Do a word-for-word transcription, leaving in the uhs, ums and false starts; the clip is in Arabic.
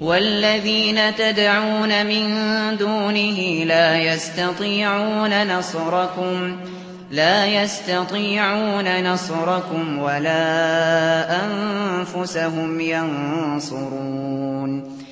وَالَّذِينَ تَدْعُونَ مِن دُونِهِ لَا يَسْتَطِيعُونَ نَصْرَكُمْ لا يستطيعون نصركم ولا أنفسهم ينصرون